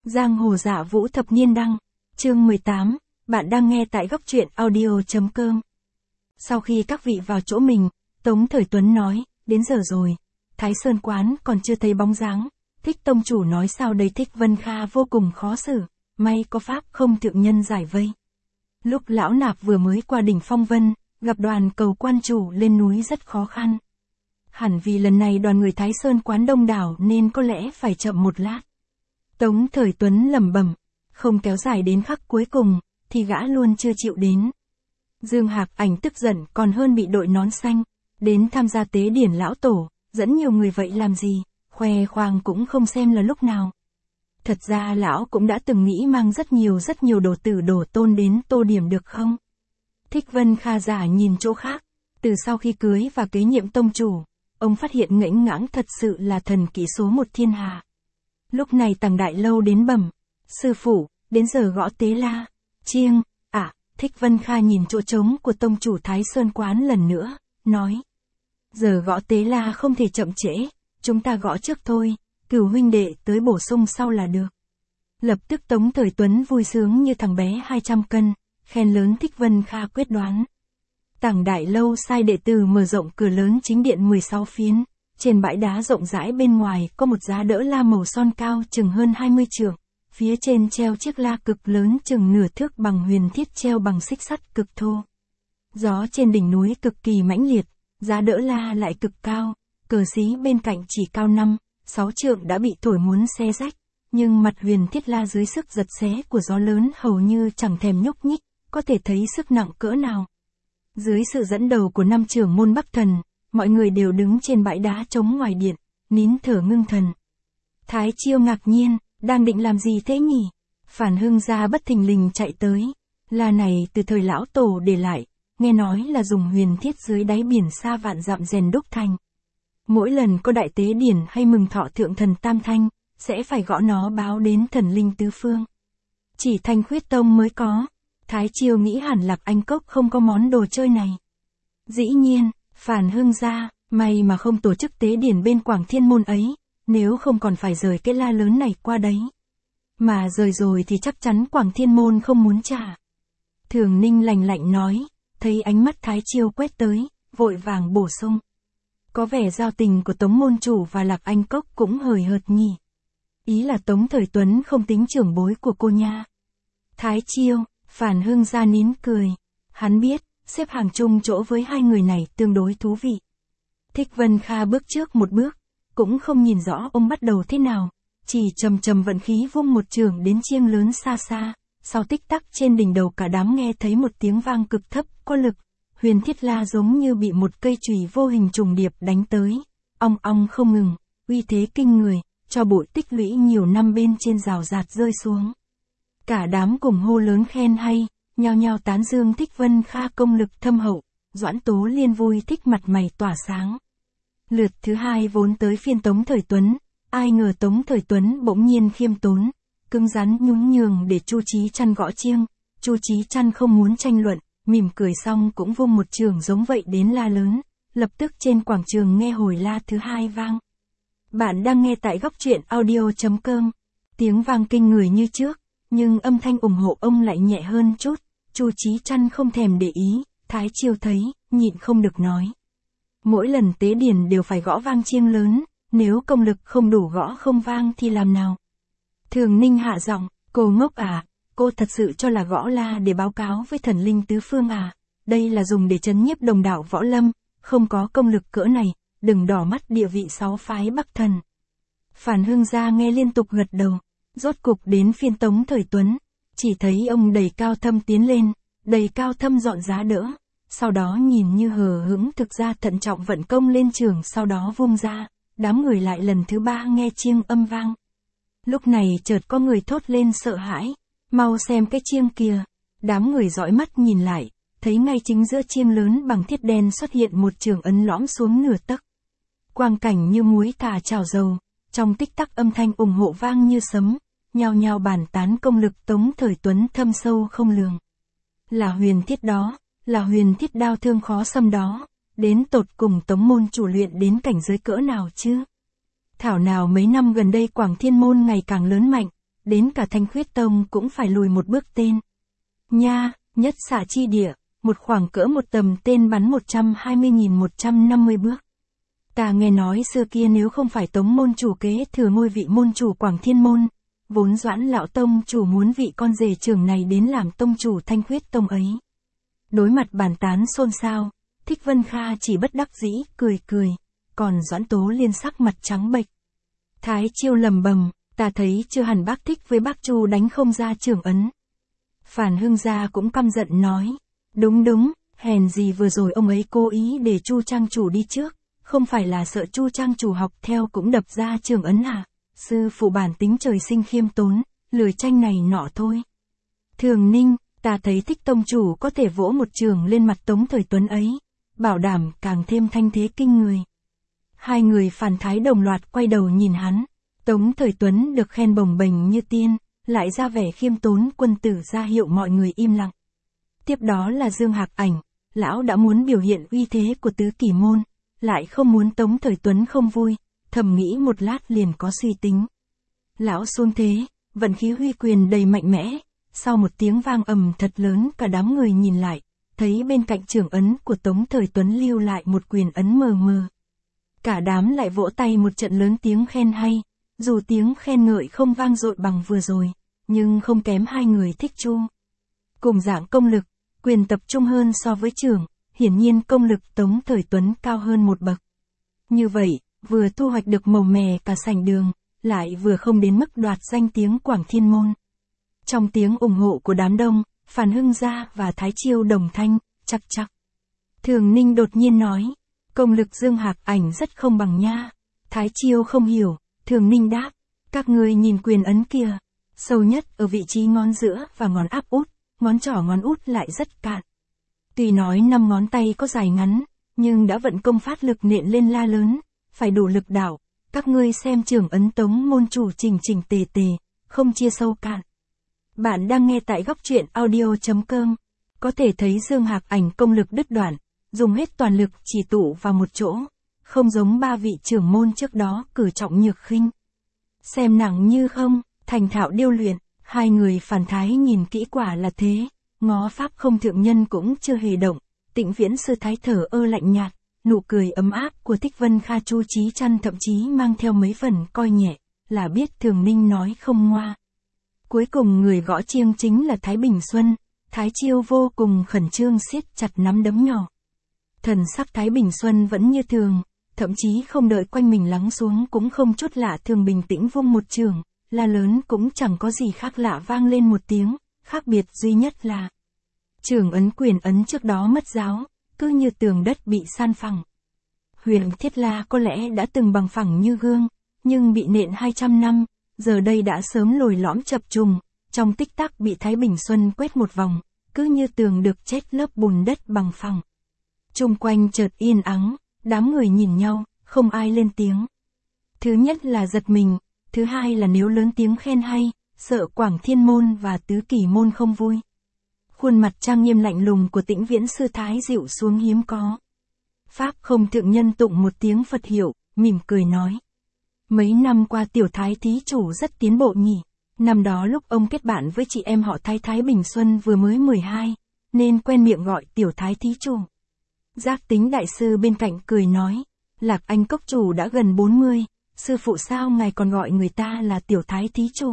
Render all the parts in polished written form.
Giang hồ dạ vũ thập niên đăng, chương 18, bạn đang nghe tại góc truyện audio.com. Sau khi các vị vào chỗ mình, Tống Thời Tuấn nói, đến giờ rồi, Thái Sơn quán còn chưa thấy bóng dáng, Thích tông chủ nói sao đây. Thích Vân Kha vô cùng khó xử, may có pháp không thượng nhân giải vây. Lúc lão nạp vừa mới qua đỉnh Phong Vân, gặp đoàn cầu quan chủ lên núi rất khó khăn. Hẳn vì lần này đoàn người Thái Sơn quán đông đảo nên có lẽ phải chậm một lát. Tống Thời Tuấn lẩm bẩm, không kéo dài đến khắc cuối cùng, thì gã luôn chưa chịu đến. Dương Hạc Ảnh tức giận còn hơn bị đội nón xanh, đến tham gia tế điển lão tổ, dẫn nhiều người vậy làm gì, khoe khoang cũng không xem là lúc nào. Thật ra lão cũng đã từng nghĩ mang rất nhiều đồ tử đồ tôn đến Tô Điểm được không? Thích Vân Kha giả nhìn chỗ khác, từ sau khi cưới và kế nhiệm tông chủ, ông phát hiện ngẫnh ngãng thật sự là thần kỹ số một thiên hạ. Lúc này Tằng Đại Lâu đến bẩm, sư phụ, đến giờ gõ tế la, chiêng, Thích Vân Kha nhìn chỗ trống của tông chủ Thái Sơn quán lần nữa, nói. Giờ gõ tế la không thể chậm trễ, chúng ta gõ trước thôi, Cửu huynh đệ tới bổ sung sau là được. Lập tức Tống Thời Tuấn vui sướng như thằng bé 200 cân, khen lớn Thích Vân Kha quyết đoán. Tằng Đại Lâu sai đệ tử mở rộng cửa lớn chính điện 16 phiến, trên bãi đá rộng rãi bên ngoài có một giá đỡ la màu son cao chừng hơn 20 trượng, phía trên treo chiếc la cực lớn chừng nửa thước bằng huyền thiết treo bằng xích sắt cực thô. Gió trên đỉnh núi cực kỳ mãnh liệt, giá đỡ la lại cực cao, cờ xí bên cạnh chỉ cao 5-6 trượng đã bị thổi muốn xé rách, nhưng mặt huyền thiết la dưới sức giật xé của gió lớn hầu như chẳng thèm nhúc nhích, có thể thấy sức nặng cỡ nào. Dưới sự dẫn đầu của 5 trưởng môn Bắc Thần, mọi người đều đứng trên bãi đá trống ngoài điện, nín thở ngưng thần. Thái Chiêu ngạc nhiên, đang định làm gì thế nhỉ? Phản Hưng Gia bất thình lình chạy tới. La này từ thời lão tổ để lại, nghe nói là dùng huyền thiết dưới đáy biển xa vạn dặm rèn đúc thành. Mỗi lần có đại tế điển hay mừng thọ thượng thần Tam Thanh, sẽ phải gõ nó báo đến thần linh tứ phương. Chỉ Thanh Khuyết Tông mới có. Thái Chiêu nghĩ hẳn Lạc Anh Cốc không có món đồ chơi này. Dĩ nhiên, Phản Hưng Gia, may mà không tổ chức tế điển bên Quảng Thiên Môn ấy, nếu không còn phải rời cái la lớn này qua đấy. Mà rời rồi thì chắc chắn Quảng Thiên Môn không muốn trả. Thường Ninh lạnh lạnh nói, thấy ánh mắt Thái Chiêu quét tới, vội vàng bổ sung. Có vẻ giao tình của Tống môn chủ và Lạc Anh Cốc cũng hời hợt nhỉ. Ý là Tống Thời Tuấn không tính trưởng bối của cô nha. Thái Chiêu, Phản Hưng Gia nín cười. Hắn biết, xếp hàng chung chỗ với hai người này tương đối thú vị. Thích Vân Kha bước trước một bước, cũng không nhìn rõ ông bắt đầu thế nào, chỉ trầm vận khí vung một chưởng đến chiêng lớn xa xa, sau tích tắc trên đỉnh đầu cả đám nghe thấy một tiếng vang cực thấp, có lực, huyền thiết la giống như bị một cây chùy vô hình trùng điệp đánh tới, ong ong không ngừng, uy thế kinh người, cho bụi tích lũy nhiều năm bên trên rào rạt rơi xuống. Cả đám cùng hô lớn khen hay, nhao nhao tán dương Thích Vân Kha công lực thâm hậu, Doãn Tố Liên vui thích mặt mày tỏa sáng. Lượt thứ hai vốn tới phiên Tống Thời Tuấn, ai ngờ Tống Thời Tuấn bỗng nhiên khiêm tốn, cứng rắn nhún nhường để Chu Chí Chăn gõ chiêng. Chu Chí Chăn không muốn tranh luận, mỉm cười xong cũng vung một chưởng giống vậy đến la lớn, lập tức trên quảng trường nghe hồi la thứ hai vang. Bạn đang nghe tại góc truyện audio.com, tiếng vang kinh người như trước, nhưng âm thanh ủng hộ ông lại nhẹ hơn chút. Chu Chí Chăn không thèm để ý, Thái Chiêu thấy, nhịn không được nói. Mỗi lần tế điển đều phải gõ vang chiêng lớn, nếu công lực không đủ gõ không vang thì làm nào? Thường Ninh hạ giọng, cô ngốc à, cô thật sự cho là gõ la để báo cáo với thần linh tứ phương à? Đây là dùng để trấn nhiếp đồng đạo võ lâm, không có công lực cỡ này, đừng đỏ mắt địa vị 6 phái Bắc Thần. Phản Hưng Gia nghe liên tục gật đầu, rốt cục đến phiên Tống Thời Tuấn, chỉ thấy ông đầy cao thâm tiến lên, đầy cao thâm dọn giá đỡ. Sau đó nhìn như hờ hững thực ra thận trọng vận công lên trường, sau đó vung ra, đám người lại lần thứ ba nghe chiêng âm vang. Lúc này chợt có người thốt lên sợ hãi, mau xem cái chiêng kìa. Đám người dõi mắt nhìn lại, thấy ngay chính giữa chiêng lớn bằng thiết đen xuất hiện một chưởng ấn lõm xuống nửa tấc. Quang cảnh như muối thả chảo dầu, trong tích tắc âm thanh ủng hộ vang như sấm, nhao nhao bàn tán công lực Tống Thời Tuấn thâm sâu không lường. Là huyền thiết đó, là huyền thiết đao thương khó xâm đó, đến tột cùng Tống môn chủ luyện đến cảnh giới cỡ nào chứ? Thảo nào mấy năm gần đây Quảng Thiên Môn ngày càng lớn mạnh, đến cả Thanh Khuyết Tông cũng phải lùi một bước tên. Nha, nhất xạ chi địa, một khoảng cỡ một tầm tên bắn 120.150 bước. Ta nghe nói xưa kia nếu không phải Tống môn chủ kế thừa ngôi vị môn chủ Quảng Thiên môn, vốn Doãn lão tông chủ muốn vị con rể trưởng này đến làm tông chủ Thanh Khuyết Tông ấy. Đối mặt bàn tán xôn xao, Thích Vân Kha chỉ bất đắc dĩ cười cười, còn Doãn Tố Liên sắc mặt trắng bệch. Thái Chiêu lầm bầm, ta thấy chưa hẳn bác Thích với bác Chu đánh không ra trưởng ấn. Phản Hưng Gia cũng căm giận nói, đúng, hèn gì vừa rồi ông ấy cố ý để Chu trang chủ đi trước, không phải là sợ Chu trang chủ học theo cũng đập ra trưởng ấn à, sư phụ bản tính trời sinh khiêm tốn, lười tranh này nọ thôi. Thường Ninh, ta thấy Thích tông chủ có thể vỗ một trường lên mặt Tống Thời Tuấn ấy, bảo đảm càng thêm thanh thế kinh người. Hai người phản thái đồng loạt quay đầu nhìn hắn, Tống Thời Tuấn được khen bồng bềnh như tiên, lại ra vẻ khiêm tốn quân tử ra hiệu mọi người im lặng. Tiếp đó là Dương Hạc Ảnh, lão đã muốn biểu hiện uy thế của tứ kỷ môn, lại không muốn Tống Thời Tuấn không vui, thầm nghĩ một lát liền có suy tính. Lão xuống thế, vận khí huy quyền đầy mạnh mẽ, sau một tiếng vang ầm thật lớn cả đám người nhìn lại, thấy bên cạnh trưởng ấn của Tống Thời Tuấn lưu lại một quyền ấn mờ mờ. Cả đám lại vỗ tay một trận lớn tiếng khen hay, dù tiếng khen ngợi không vang dội bằng vừa rồi, nhưng không kém hai người Thích Chu. Cùng dạng công lực, quyền tập trung hơn so với trưởng, hiển nhiên công lực Tống Thời Tuấn cao hơn một bậc. Như vậy, vừa thu hoạch được màu mè cả sảnh đường, lại vừa không đến mức đoạt danh tiếng Quảng Thiên môn. Trong tiếng ủng hộ của đám đông, Phản Hưng Gia và Thái Chiêu đồng thanh, chắc. Thường Ninh đột nhiên nói, công lực Dương Hạc Ảnh rất không bằng nha. Thái Chiêu không hiểu, Thường Ninh đáp, các ngươi nhìn quyền ấn kia, sâu nhất ở vị trí ngón giữa và ngón áp út, ngón trỏ ngón út lại rất cạn. Tuy nói 5 ngón tay có dài ngắn, nhưng đã vận công phát lực nện lên la lớn, phải đủ lực đảo, các ngươi xem trưởng ấn Tống môn chủ chỉnh tề, không chia sâu cạn. Bạn đang nghe tại góc truyện audio.com, có thể thấy Dương Hạc Ảnh công lực đứt đoạn, dùng hết toàn lực chỉ tụ vào một chỗ, không giống ba vị trưởng môn trước đó cử trọng nhược khinh. Xem nặng như không, thành thạo điêu luyện, hai người phản thái nhìn kỹ quả là thế, ngó pháp không thượng nhân cũng chưa hề động, Tịnh Viễn sư thái thở lạnh nhạt, nụ cười ấm áp của Thích Vân Kha Chu Chí Chăn thậm chí mang theo mấy phần coi nhẹ, là biết Thường Ninh nói không ngoa. Cuối cùng người gõ chiêng chính là Thái Bình Xuân, Thái Chiêu vô cùng khẩn trương siết chặt nắm đấm nhỏ. Thần sắc Thái Bình Xuân vẫn như thường, thậm chí không đợi quanh mình lắng xuống cũng không chút lạ thường bình tĩnh vung một trường, la lớn cũng chẳng có gì khác lạ vang lên một tiếng, khác biệt duy nhất là trường ấn quyền ấn trước đó mất giáo, cứ như tường đất bị san phẳng. Huyền Thiết La có lẽ đã từng bằng phẳng như gương, nhưng bị nện 200 năm, giờ đây đã sớm lồi lõm chập trùng, trong tích tắc bị Thái Bình Xuân quét một vòng, cứ như tường được chết lớp bùn đất bằng phẳng. Chung quanh chợt yên ắng, đám người nhìn nhau, không ai lên tiếng. Thứ nhất là giật mình, thứ hai là nếu lớn tiếng khen hay, sợ Quảng Thiên môn và Tứ Kỷ môn không vui. Khuôn mặt trang nghiêm lạnh lùng của Tĩnh Viễn sư thái dịu xuống hiếm có. Pháp không thượng nhân tụng một tiếng Phật hiệu, mỉm cười nói. Mấy năm qua tiểu thái thí chủ rất tiến bộ nhỉ. Năm đó lúc ông kết bạn với chị em họ Thái Bình Xuân vừa mới 12, nên quen miệng gọi tiểu thái thí chủ. Giác Tính đại sư bên cạnh cười nói, Lạc Anh cốc chủ đã gần 40, sư phụ sao ngài còn gọi người ta là tiểu thái thí chủ.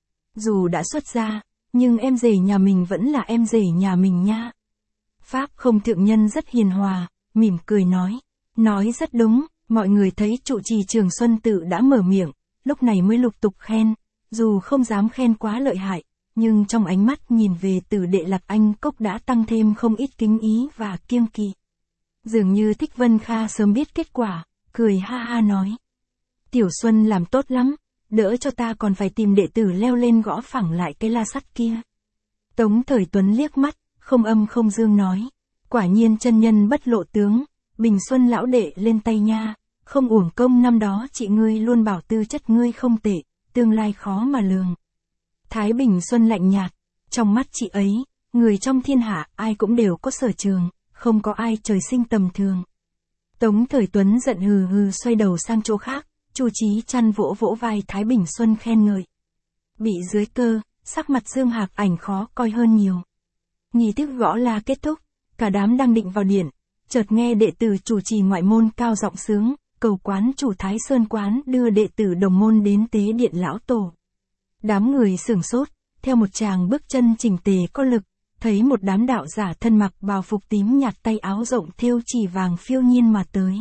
Dù đã xuất gia, nhưng em rể nhà mình vẫn là em rể nhà mình nha. Pháp không thượng nhân rất hiền hòa, mỉm cười nói rất đúng, mọi người thấy trụ trì Trường Xuân Tự đã mở miệng, lúc này mới lục tục khen, dù không dám khen quá lợi hại, nhưng trong ánh mắt nhìn về Tử đệ Lạc Anh cốc đã tăng thêm không ít kính ý và kiêng kỵ. Dường như Thích Vân Kha sớm biết kết quả, cười ha ha nói. Tiểu Xuân làm tốt lắm, đỡ cho ta còn phải tìm đệ tử leo lên gõ phẳng lại cái la sắt kia. Tống Thời Tuấn liếc mắt, không âm không dương nói. Quả nhiên chân nhân bất lộ tướng, Bình Xuân lão đệ lên tay nha, không uổng công năm đó chị ngươi luôn bảo tư chất ngươi không tệ, tương lai khó mà lường. Thái Bình Xuân lạnh nhạt, trong mắt chị ấy, người trong thiên hạ ai cũng đều có sở trường, không có ai trời sinh tầm thường. Tống Thời Tuấn giận hừ hừ xoay đầu sang chỗ khác, Chu Chí Chăn vỗ vỗ vai Thái Bình Xuân khen ngợi. Bị dưới cơ, sắc mặt Dương Hạc Ảnh khó coi hơn nhiều. Nghi thức gõ la kết thúc, cả đám đang định vào điện, chợt nghe đệ tử chủ trì ngoại môn cao giọng sướng, cầu quán chủ Thái Sơn quán đưa đệ tử đồng môn đến tế điện lão tổ. Đám người sửng sốt, theo một chàng bước chân chỉnh tề có lực, thấy một đám đạo giả thân mặc bào phục tím nhạt tay áo rộng thêu chỉ vàng phiêu nhiên mà tới.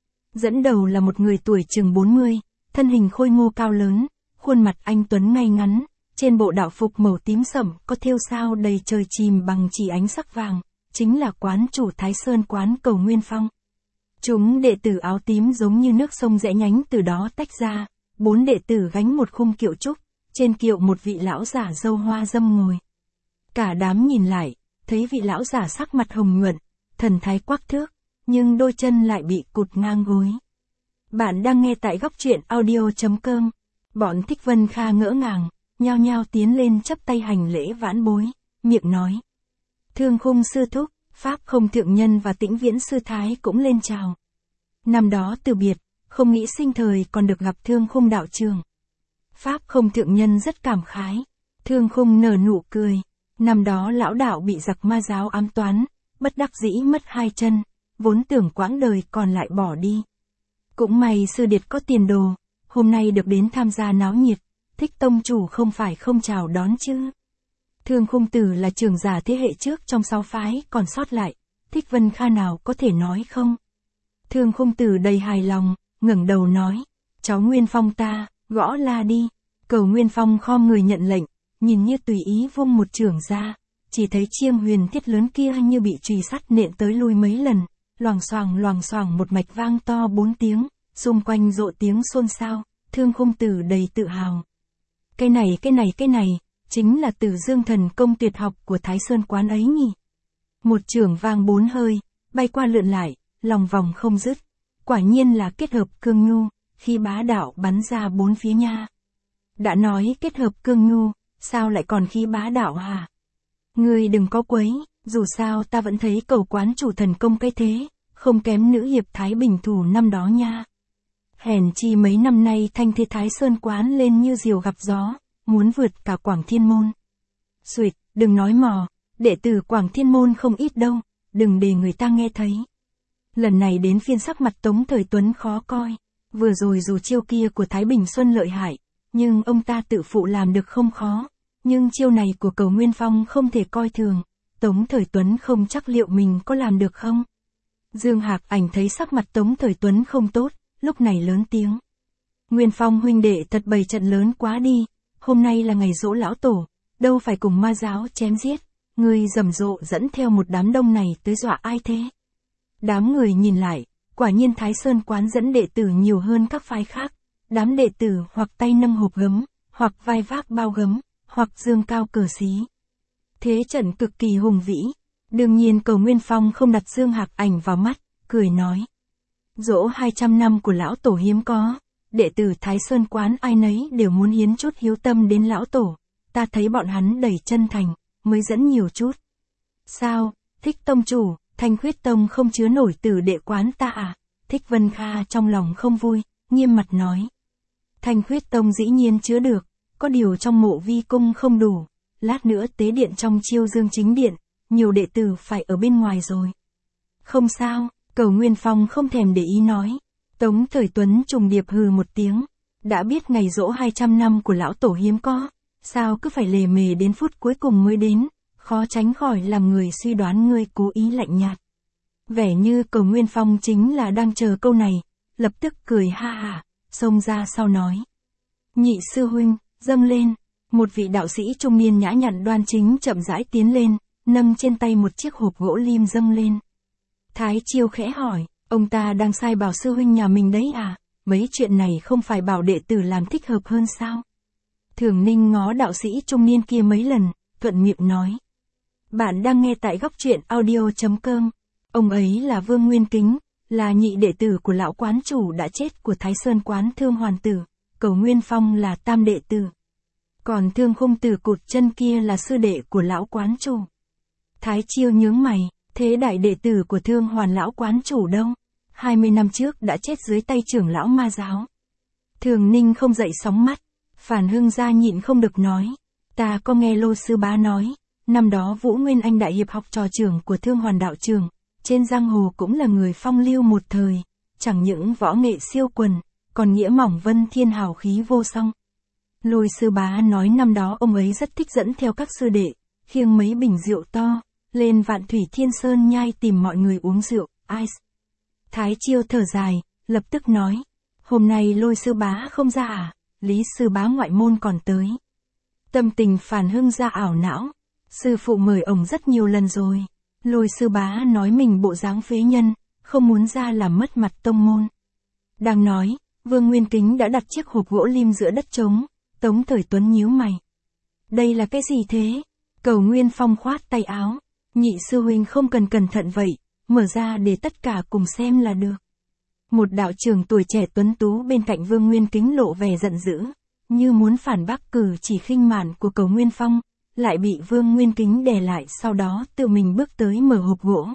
Dẫn đầu là một người tuổi chừng 40, thân hình khôi ngô cao lớn, khuôn mặt anh tuấn ngay ngắn, trên bộ đạo phục màu tím sẫm có thêu sao đầy trời chìm bằng chỉ ánh sắc vàng, chính là quán chủ Thái Sơn quán Cầu Nguyên Phong. Chúng đệ tử áo tím giống như nước sông rẽ nhánh từ đó tách ra, 4 đệ tử gánh một khung kiệu trúc, trên kiệu một vị lão giả râu hoa râm ngồi. Cả đám nhìn lại, thấy vị lão giả sắc mặt hồng nhuận, thần thái quắc thước, nhưng đôi chân lại bị cụt ngang gối. Bạn đang nghe tại góc truyện audio.com. Bọn Thích Vân Kha ngỡ ngàng, nhao nhao tiến lên chắp tay hành lễ vãn bối, miệng nói. Thương Khung sư thúc, Pháp Không thượng nhân và Tĩnh Viễn sư thái cũng lên chào. Năm đó từ biệt, không nghĩ sinh thời còn được gặp Thương Khung đạo trường. Pháp Không thượng nhân rất cảm khái. Thương Khung nở nụ cười. Năm đó lão đạo bị giặc ma giáo ám toán, bất đắc dĩ mất 2 chân, vốn tưởng quãng đời còn lại bỏ đi. Cũng may sư điệt có tiền đồ, hôm nay được đến tham gia náo nhiệt, Thích tông chủ không phải không chào đón chứ. Thương Khung tử là trưởng giả thế hệ trước trong 6 phái còn sót lại, Thích Vân Kha nào có thể nói không. Thương Khung tử đầy hài lòng, ngẩng đầu nói, cháu Nguyên Phong ta, gõ la đi. Cầu Nguyên Phong khom người nhận lệnh, nhìn như tùy ý vung một chưởng ra, chỉ thấy chiêng huyền thiết lớn kia như bị chùy sắt nện tới lui mấy lần, loằng xoàng một mạch vang to 4 tiếng, xung quanh rộ tiếng xôn xao, Thương Khung tử đầy tự hào. Cái này, chính là Tử Dương thần công tuyệt học của Thái Sơn quán ấy nhỉ. Một chưởng vang 4 hơi, bay qua lượn lại, lòng vòng không dứt, quả nhiên là kết hợp cương nhu, khi bá đạo bắn ra 4 phía nha. Đã nói kết hợp cương nhu, sao lại còn khí bá đạo hả? Ngươi đừng có quấy, dù sao ta vẫn thấy cầu quán chủ thần công cái thế, không kém nữ hiệp Thái Bình thủ năm đó nha. Hèn chi mấy năm nay thanh thế Thái Sơn quán lên như diều gặp gió, muốn vượt cả Quảng Thiên Môn. Xuỵt, đừng nói mò, đệ tử Quảng Thiên Môn không ít đâu, đừng để người ta nghe thấy. Lần này đến phiên sắc mặt Tống Thời Tuấn khó coi, vừa rồi dù chiêu kia của Thái Bình Xuân lợi hại, nhưng ông ta tự phụ làm được không khó, nhưng chiêu này của Cầu Nguyên Phong không thể coi thường, Tống Thời Tuấn không chắc liệu mình có làm được không. Dương Hạc Ảnh thấy sắc mặt Tống Thời Tuấn không tốt, lúc này lớn tiếng. Nguyên Phong huynh đệ thật bày trận lớn quá đi, hôm nay là ngày giỗ lão tổ, đâu phải cùng ma giáo chém giết, ngươi rầm rộ dẫn theo một đám đông này tới dọa ai thế? Đám người nhìn lại, quả nhiên Thái Sơn quán dẫn đệ tử nhiều hơn các phái khác, đám đệ tử hoặc tay nâng hộp gấm, hoặc vai vác bao gấm, hoặc dương cao cờ xí. Thế trận cực kỳ hùng vĩ, đương nhiên Cầu Nguyên Phong không đặt Dương Hạc Ảnh vào mắt, cười nói. Dỗ 200 năm của lão tổ hiếm có, đệ tử Thái Sơn quán ai nấy đều muốn hiến chút hiếu tâm đến lão tổ, ta thấy bọn hắn đầy chân thành, mới dẫn nhiều chút. Sao, Thích tông chủ, Thanh Khuyết tông không chứa nổi tử đệ quán ta à? Thích Vân Kha trong lòng không vui, nghiêm mặt nói. Thanh Khuyết tông dĩ nhiên chứa được, có điều trong mộ vi cung không đủ, lát nữa tế điện trong Chiêu Dương chính điện, nhiều đệ tử phải ở bên ngoài rồi. Không sao, Cầu Nguyên Phong không thèm để ý nói. Tống Thời Tuấn trùng điệp hừ một tiếng, đã biết ngày giỗ 200 năm của lão tổ hiếm có, sao cứ phải lề mề đến phút cuối cùng mới đến, khó tránh khỏi làm người suy đoán ngươi cố ý lạnh nhạt. Vẻ như Cầu Nguyên Phong chính là đang chờ câu này, lập tức cười ha hả, xông ra sau nói. Nhị sư huynh, dâng lên, một vị đạo sĩ trung niên nhã nhặn đoan chính chậm rãi tiến lên, nâng trên tay một chiếc hộp gỗ lim dâng lên. Thái Chiêu khẽ hỏi, ông ta đang sai bảo sư huynh nhà mình đấy à, mấy chuyện này không phải bảo đệ tử làm thích hợp hơn sao? Thường Ninh ngó đạo sĩ trung niên kia mấy lần, thuận miệng nói. Bạn đang nghe tại góc truyện audio.com, ông ấy là Vương Nguyên Kính, là nhị đệ tử của lão quán chủ đã chết của Thái Sơn quán Thương Hoàn Tử, Cầu Nguyên Phong là tam đệ tử. Còn Thương Khung tử cụt chân kia là sư đệ của lão quán chủ. Thái Chiêu nhướng mày, thế đại đệ tử của Thương Hoàn lão quán chủ đâu? 20 năm trước đã chết dưới tay trưởng lão ma giáo. Thường Ninh không dậy sóng mắt, Phản Hưng Gia nhịn không được nói. Ta có nghe Lôi sư bá nói, năm đó Vũ Nguyên Anh đại hiệp học trò trưởng của Thương Hoàn đạo trưởng, trên giang hồ cũng là người phong lưu một thời, chẳng những võ nghệ siêu quần, còn nghĩa mỏng vân thiên hào khí vô song. Lôi sư bá nói năm đó ông ấy rất thích dẫn theo các sư đệ, khiêng mấy bình rượu to, lên Vạn Thủy Thiên Sơn nhai tìm mọi người uống rượu, ice. Thái Chiêu thở dài, lập tức nói, hôm nay Lôi sư bá không ra à, Lý sư bá ngoại môn còn tới. Tâm tình Phản Hưng Gia ảo não, sư phụ mời ông rất nhiều lần rồi. Lôi sư bá nói mình bộ dáng phế nhân, không muốn ra làm mất mặt tông môn. Đang nói, Vương Nguyên Kính đã đặt chiếc hộp gỗ lim giữa đất trống, Tống Thời Tuấn nhíu mày. Đây là cái gì thế? Cầu Nguyên Phong khoát tay áo, nhị sư huynh không cần cẩn thận vậy, mở ra để tất cả cùng xem là được. Một đạo trưởng tuổi trẻ tuấn tú bên cạnh Vương Nguyên Kính lộ vẻ giận dữ, như muốn phản bác cử chỉ khinh mạn của Cầu Nguyên Phong, lại bị Vương Nguyên Kính đè lại, sau đó tự mình bước tới mở hộp gỗ.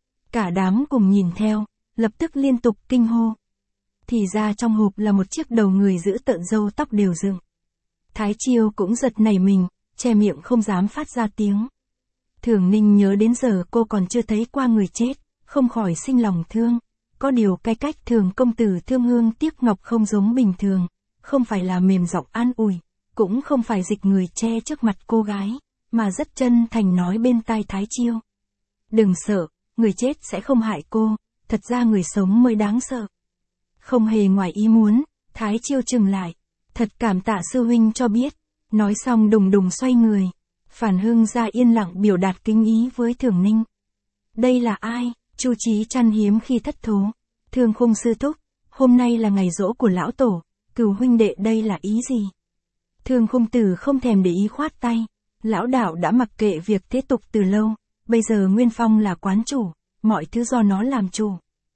Cả đám cùng nhìn theo, lập tức liên tục kinh hô. Thì ra trong hộp là một chiếc đầu người giữ tợn, râu tóc đều dựng. Thái Chiêu cũng giật nảy mình, che miệng không dám phát ra tiếng. Thường Ninh nhớ đến giờ cô còn chưa thấy qua người chết, không khỏi sinh lòng thương. Có điều cái cách Thường công tử thương hương tiếc ngọc không giống bình thường, không phải là mềm giọng an ủi, cũng không phải dịch người che trước mặt cô gái, mà rất chân thành nói bên tai Thái Chiêu. Đừng sợ, người chết sẽ không hại cô, thật ra người sống mới đáng sợ. Không hề ngoài ý muốn, Thái Chiêu chừng lại, thật cảm tạ sư huynh cho biết, nói xong đùng đùng xoay người. Phản Hưng Gia yên lặng biểu đạt kính ý với Thường Ninh. Đây là ai? Chu Chí Trăn hiếm khi thất thố. Thương Khung sư thúc, hôm nay là ngày giỗ của lão tổ, Cửu huynh đệ đây là ý gì? Thương Khung tử không thèm để ý khoát tay, lão đạo đã mặc kệ việc thế tục từ lâu, bây giờ Nguyên Phong là quán chủ, mọi thứ do nó làm chủ.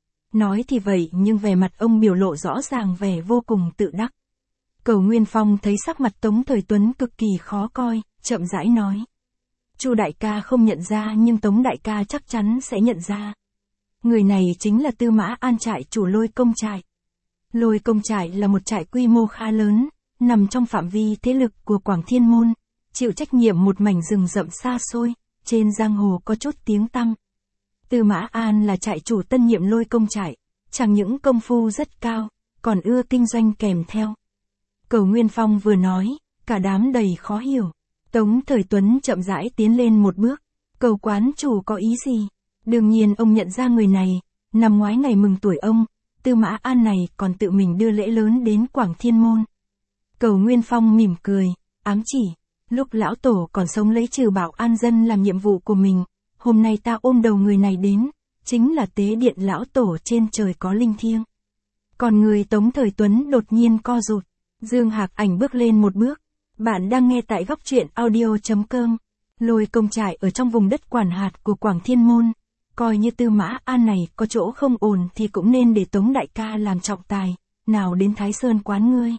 Nói thì vậy nhưng vẻ mặt ông biểu lộ rõ ràng vẻ vô cùng tự đắc. Cầu Nguyên Phong thấy sắc mặt Tống Thời Tuấn cực kỳ khó coi, chậm rãi nói. Chu đại ca không nhận ra nhưng Tống đại ca chắc chắn sẽ nhận ra. Người này chính là Tư Mã An trại chủ Lôi Công trại. Lôi Công trại là một trại quy mô khá lớn, nằm trong phạm vi thế lực của Quảng Thiên Môn, chịu trách nhiệm một mảnh rừng rậm xa xôi, trên giang hồ có chút tiếng tăm. Tư Mã An là trại chủ tân nhiệm Lôi Công trại, chẳng những công phu rất cao, còn ưa kinh doanh kèm theo. Cầu Nguyên Phong vừa nói, cả đám đầy khó hiểu. Tống Thời Tuấn chậm rãi tiến lên một bước. Cầu quán chủ có ý gì? Đương nhiên ông nhận ra người này, năm ngoái ngày mừng tuổi ông, Tư Mã An này còn tự mình đưa lễ lớn đến Quảng Thiên Môn. Cầu Nguyên Phong mỉm cười, ám chỉ, lúc lão tổ còn sống lấy trừ bảo an dân làm nhiệm vụ của mình, hôm nay ta ôm đầu người này đến, chính là tế điện lão tổ trên trời có linh thiêng. Còn người Tống Thời Tuấn đột nhiên co rụt, Dương Hạc Ảnh bước lên một bước. Bạn đang nghe tại góc truyện audio.com. Lôi Công trại ở trong vùng đất quản hạt của Quảng Thiên Môn. Coi như Tư Mã An này có chỗ không ổn thì cũng nên để Tống đại ca làm trọng tài, nào đến Thái Sơn quán ngươi.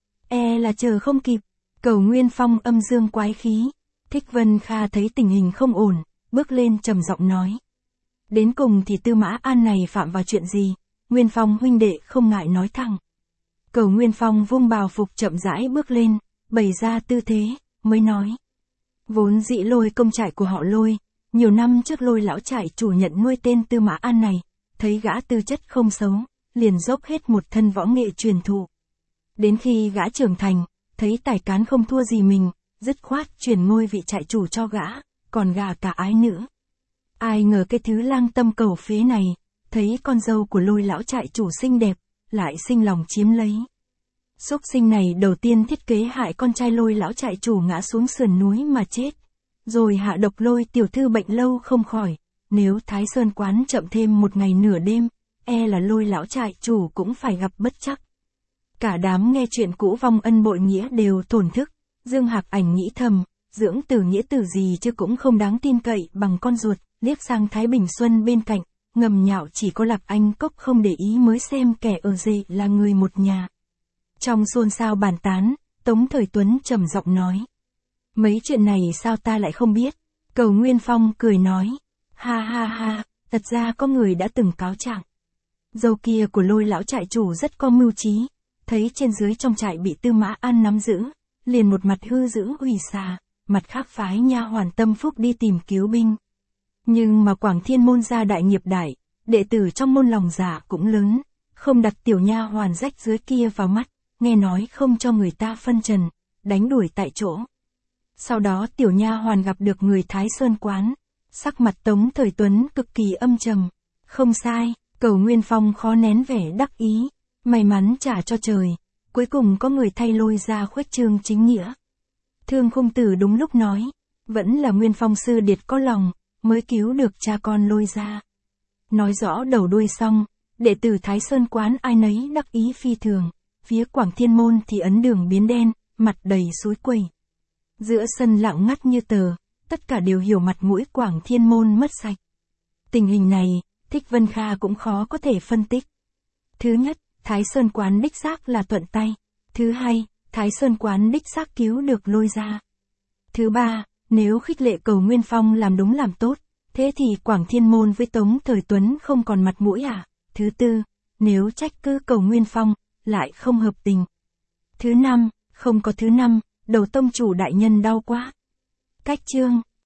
Là chờ không kịp. Cầu Nguyên Phong âm dương quái khí. Thích Vân Kha thấy tình hình không ổn, bước lên trầm giọng nói. Đến cùng thì Tư Mã An này phạm vào chuyện gì? Nguyên Phong huynh đệ không ngại nói thẳng. Cầu Nguyên Phong vung bào phục chậm rãi bước lên, bày ra tư thế, mới nói. Vốn dĩ Lôi Công trại của họ Lôi, nhiều năm trước Lôi lão trại chủ nhận nuôi tên Tư Mã An này, thấy gã tư chất không xấu, liền dốc hết một thân võ nghệ truyền thụ. Đến khi gã trưởng thành, thấy tài cán không thua gì mình, dứt khoát chuyển ngôi vị trại chủ cho gã, còn gả cả ái nữ. Ai ngờ cái thứ lang tâm cầu phế này, thấy con dâu của Lôi lão trại chủ xinh đẹp, lại sinh lòng chiếm lấy. Xúc sinh này đầu tiên thiết kế hại con trai Lôi lão trại chủ ngã xuống sườn núi mà chết, rồi hạ độc Lôi tiểu thư bệnh lâu không khỏi, nếu Thái Sơn quán chậm thêm một ngày nửa đêm, là Lôi lão trại chủ cũng phải gặp bất trắc. Cả đám nghe chuyện cũ vong ân bội nghĩa đều thổn thức, Dương Hạc Ảnh nghĩ thầm, dưỡng tử nghĩa tử gì chứ cũng không đáng tin cậy bằng con ruột, liếc sang Thái Bình Xuân bên cạnh, ngầm nhạo chỉ có Lạc Anh Cốc không để ý mới xem kẻ ở rể là người một nhà. Trong xôn xao bàn tán, Tống Thời Tuấn trầm giọng nói. Mấy chuyện này sao ta lại không biết? Cầu Nguyên Phong cười nói. Ha ha ha, thật ra có người đã từng cáo trạng. Dâu kia của Lôi lão trại chủ rất có mưu trí, thấy trên dưới trong trại bị Tư Mã An nắm giữ, liền một mặt hư giữ ủy xà, mặt khác phái nha hoàn Tâm Phúc đi tìm cứu binh. Nhưng mà Quảng Thiên môn gia đại nghiệp đại, đệ tử trong môn lòng dạ cũng lớn, không đặt tiểu nha hoàn rách dưới kia vào mắt, nghe nói không cho người ta phân trần, đánh đuổi tại chỗ. Sau đó tiểu nha hoàn gặp được người Thái Sơn quán, sắc mặt Tống Thời Tuấn cực kỳ âm trầm. Không sai, Cầu Nguyên Phong khó nén vẻ đắc ý, may mắn trả cho trời, cuối cùng có người thay Lôi ra khuếch trương chính nghĩa. Thương Khung Tử đúng lúc nói, vẫn là Nguyên Phong sư điệt có lòng, mới cứu được cha con Lôi ra. Nói rõ đầu đuôi xong, đệ tử Thái Sơn quán ai nấy đắc ý phi thường, phía Quảng Thiên môn thì ấn đường biến đen, mặt đầy xúi quẩy. Giữa sân lặng ngắt như tờ, tất cả đều hiểu mặt mũi Quảng Thiên môn mất sạch. Tình hình này, Thích Vân Kha cũng khó có thể phân tích. Thứ nhất, Thái Sơn quán đích xác là thuận tay. Thứ hai, Thái Sơn quán đích xác cứu được Lôi ra. Thứ ba, nếu khích lệ Cầu Nguyên Phong làm đúng làm tốt, thế thì Quảng Thiên môn với Tống Thời Tuấn không còn mặt mũi à? Thứ tư, nếu trách cứ Cầu Nguyên Phong, lại không hợp tình. Thứ năm, không có thứ năm, đầu tông chủ đại nhân đau quá. Cách chương